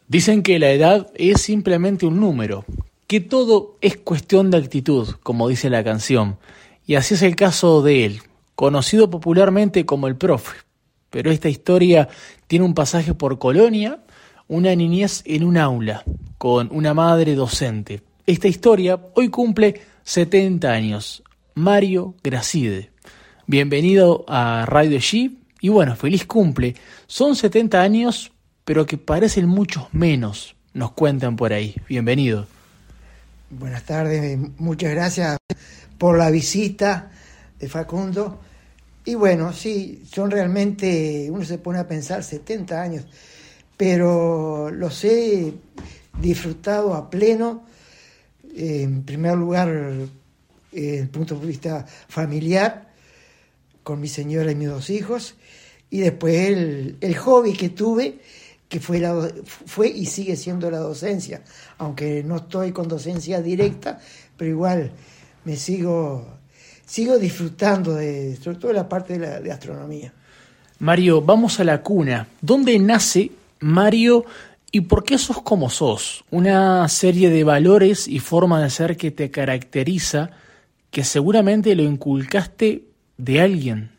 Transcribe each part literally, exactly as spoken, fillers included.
Dicen que la edad es simplemente un número, que todo es cuestión de actitud, como dice la canción. Y así es el caso de él, conocido popularmente como el profe. Pero esta historia tiene un pasaje por Colonia, una niñez en un aula, con una madre docente. Esta historia hoy cumple setenta años. Mario Gracide. Bienvenido a Radio G y bueno, feliz cumple. Son setenta años, pero que parecen muchos menos, nos cuentan por ahí. Bienvenido. Buenas tardes, muchas gracias por la visita de Facundo. Y bueno, sí, son realmente, uno se pone a pensar, setenta años, pero los he disfrutado a pleno. En primer lugar, desde el punto de vista familiar, con mi señora y mis dos hijos, y después el, el hobby que tuve, que fue, la, fue y sigue siendo la docencia, aunque no estoy con docencia directa, pero igual me sigo, sigo disfrutando de, sobre todo la parte de la de astronomía. Mario, vamos a la cuna. ¿Dónde nace Mario y por qué sos como sos? Una serie de valores y forma de ser que te caracteriza, que seguramente lo inculcaste de alguien.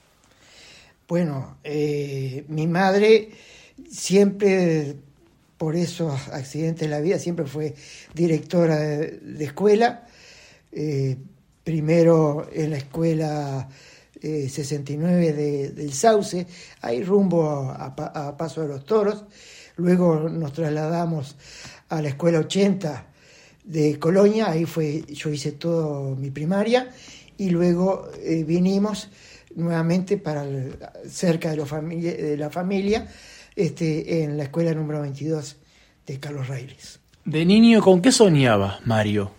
Bueno, eh, mi madre siempre, por esos accidentes de la vida, siempre fue directora de, de escuela, eh, primero en la escuela eh, sesenta y nueve de, del Sauce, ahí rumbo a, a, a Paso de los Toros. Luego nos trasladamos a la escuela ochenta de Colonia, ahí fue, yo hice toda mi primaria, y luego eh, vinimos nuevamente para el, cerca de, los familia, de la familia, este, en la escuela número veintidós de Carlos Railes. De niño, ¿con qué soñabas, Mario?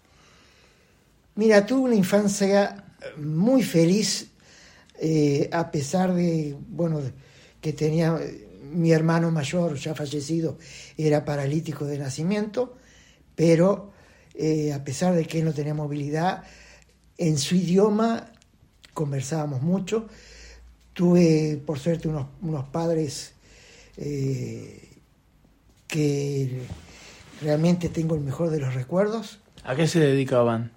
Mira, tuve una infancia muy feliz, eh, a pesar de, bueno, que tenía mi hermano mayor, ya fallecido, era paralítico de nacimiento, pero eh, a pesar de que él no tenía movilidad, en su idioma conversábamos mucho. Tuve, por suerte, unos, unos padres eh, que realmente tengo el mejor de los recuerdos. ¿A qué se dedicaban?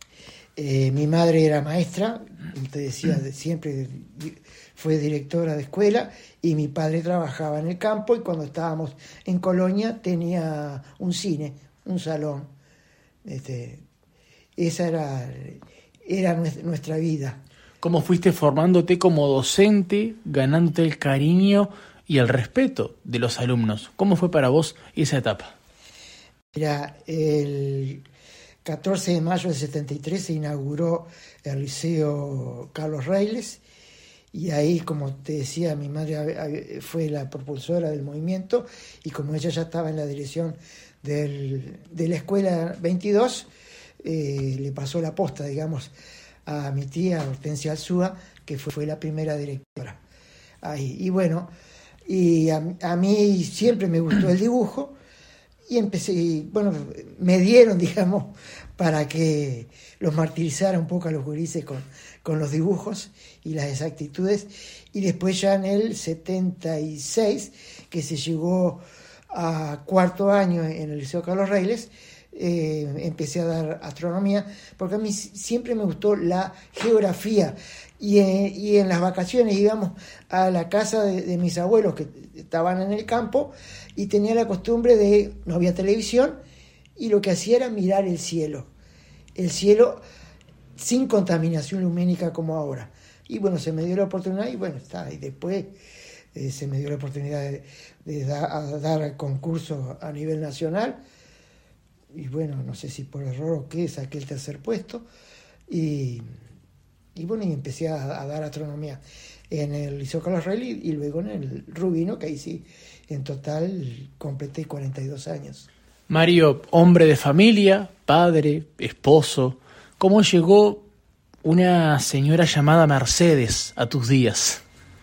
Eh, mi madre era maestra, como te decía, siempre fue directora de escuela, y mi padre trabajaba en el campo, y cuando estábamos en Colonia tenía un cine, un salón. Este, esa era, era nuestra vida. ¿Cómo fuiste formándote como docente, ganándote el cariño y el respeto de los alumnos? ¿Cómo fue para vos esa etapa? Mira, el catorce de mayo del setenta y tres se inauguró el Liceo Carlos Railes, y ahí, como te decía, mi madre fue la propulsora del movimiento, y como ella ya estaba en la dirección del, de la escuela veintidós, eh, le pasó la posta, digamos, a mi tía Hortensia Alzúa, que fue, fue la primera directora ahí. Y bueno, y a, a mí siempre me gustó el dibujo, y empecé, y bueno, me dieron, digamos, para que los martirizara un poco a los gurises con, con los dibujos y las exactitudes. Y después ya en el setenta y seis, que se llegó a cuarto año en el Liceo Carlos Railes, eh, empecé a dar astronomía, porque a mí siempre me gustó la geografía, y, eh, y en las vacaciones íbamos a la casa de, de mis abuelos que estaban en el campo, y tenía la costumbre de, no había televisión, y lo que hacía era mirar el cielo, el cielo sin contaminación lumínica como ahora. Y bueno, se me dio la oportunidad, y bueno, está, y después eh, se me dio la oportunidad de, de da, a dar concursos a nivel nacional, y bueno, no sé si por error o qué, saqué el tercer puesto, y, y bueno, y empecé a, a dar astronomía en el Liceo Carlos Railes, y luego en el Rubino, que ahí sí, en total completé cuarenta y dos años. Mario, hombre de familia, padre, esposo, ¿cómo llegó una señora llamada Mercedes a tus días?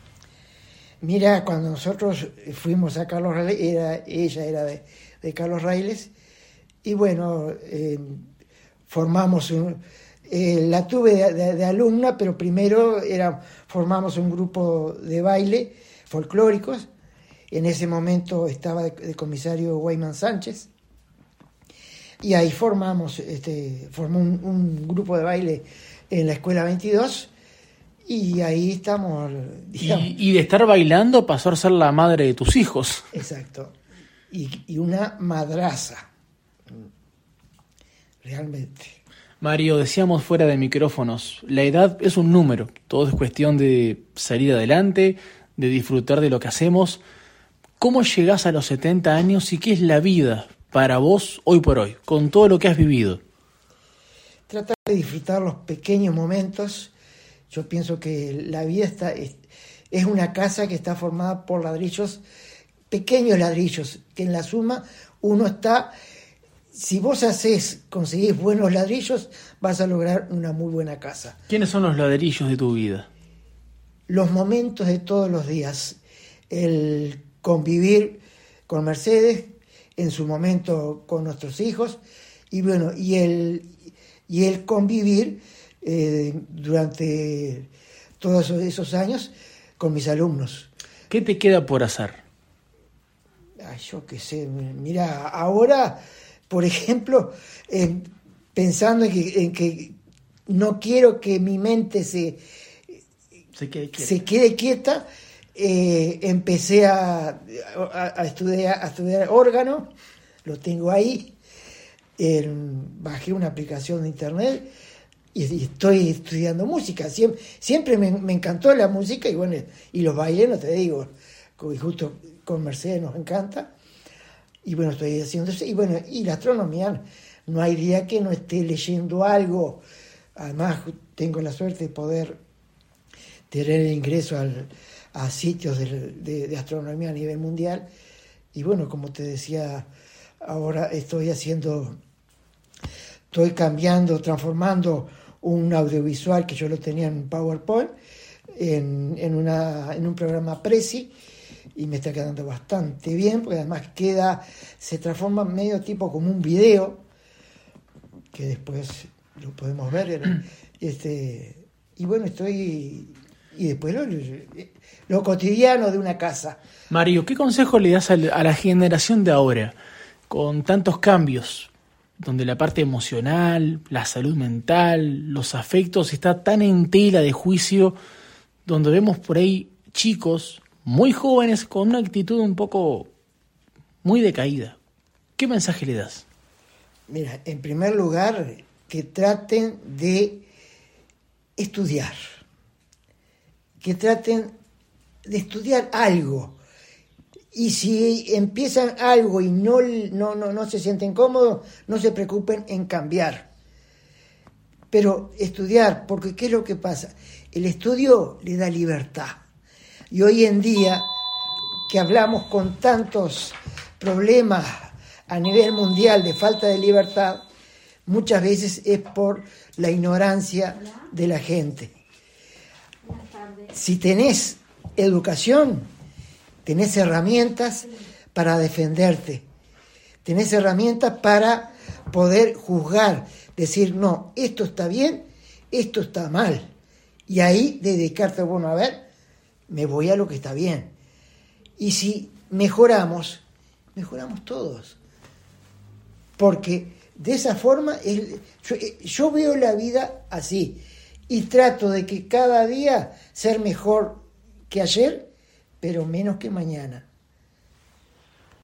Mira, cuando nosotros fuimos a Carlos Railes, era, ella era de, de Carlos Railes, y bueno, eh, formamos un, eh, la tuve de, de, de alumna, pero primero era, formamos un grupo de baile folclóricos, En ese momento estaba de, de comisario Guayman Sánchez, y ahí formamos, este, formó un, un grupo de baile en la Escuela veintidós, y ahí estamos, digamos. Y, y de estar bailando pasó a ser la madre de tus hijos. Exacto. Y, y una madraza, realmente. Mario, decíamos fuera de micrófonos, la edad es un número, todo es cuestión de salir adelante, de disfrutar de lo que hacemos. ¿Cómo llegás a los setenta años y qué es la vida para vos hoy por hoy, con todo lo que has vivido? Tratar de disfrutar los pequeños momentos. Yo pienso que la vida está, es, es una casa que está formada por ladrillos, pequeños ladrillos, que en la suma uno está... Si vos hacés, conseguís buenos ladrillos, vas a lograr una muy buena casa. ¿Quiénes son los ladrillos de tu vida? Los momentos de todos los días. El convivir con Mercedes, en su momento con nuestros hijos, y bueno, y el, y el convivir eh, durante todos esos, esos años con mis alumnos. ¿Qué te queda por hacer? Ay, yo qué sé, mira, ahora... Por ejemplo, eh, pensando en que, en que no quiero que mi mente se, se quede quieta, se quede quieta eh, empecé a, a, a, estudiar, a estudiar órgano, lo tengo ahí, eh, bajé una aplicación de internet y, y estoy estudiando música. Siempre, siempre me, me encantó la música y bueno, y los bailes, no te digo, justo con Mercedes nos encanta. Y bueno, estoy haciendo eso. Y bueno, y la astronomía, no hay día que no esté leyendo algo. Además, tengo la suerte de poder tener el ingreso al, a sitios de, de, de astronomía a nivel mundial. Y bueno, como te decía, ahora estoy haciendo, estoy cambiando, transformando un audiovisual que yo lo tenía en PowerPoint, en, en, una, en un programa Prezi, y me está quedando bastante bien, porque además queda, se transforma en medio tipo como un video, que después lo podemos ver, este, y bueno, estoy, y después lo, lo cotidiano de una casa. Mario, ¿qué consejo le das a la generación de ahora, con tantos cambios, donde la parte emocional, la salud mental, los afectos, está tan en tela de juicio, donde vemos por ahí chicos muy jóvenes con una actitud un poco muy decaída? ¿Qué mensaje le das? Mira, en primer lugar, que traten de estudiar, que traten de estudiar algo, y si empiezan algo y no, no, no, no se sienten cómodos, no se preocupen en cambiar, pero estudiar, porque ¿qué es lo que pasa? El estudio le da libertad. Y hoy en día, que hablamos con tantos problemas a nivel mundial de falta de libertad, muchas veces es por la ignorancia de la gente. Si tenés educación, tenés herramientas para defenderte, tenés herramientas para poder juzgar, decir, no, esto está bien, esto está mal. Y ahí dedicarte, bueno, a ver, me voy a lo que está bien. Y si mejoramos, mejoramos todos. Porque de esa forma, el, yo, yo veo la vida así. Y trato de que cada día ser mejor que ayer, pero menos que mañana.